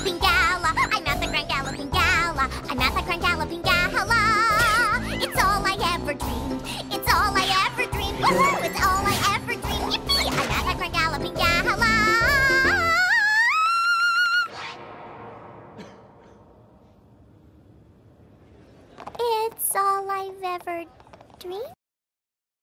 Galloping Gala. I'm at the Grand Galloping Gala. I'm at the Grand Galloping Gala. It's all I ever dreamed. It's all I ever dreamed. Woohoo! It's all I ever dreamed. Yippee! I'm at the Grand Galloping Gala. It's all I've ever dreamed.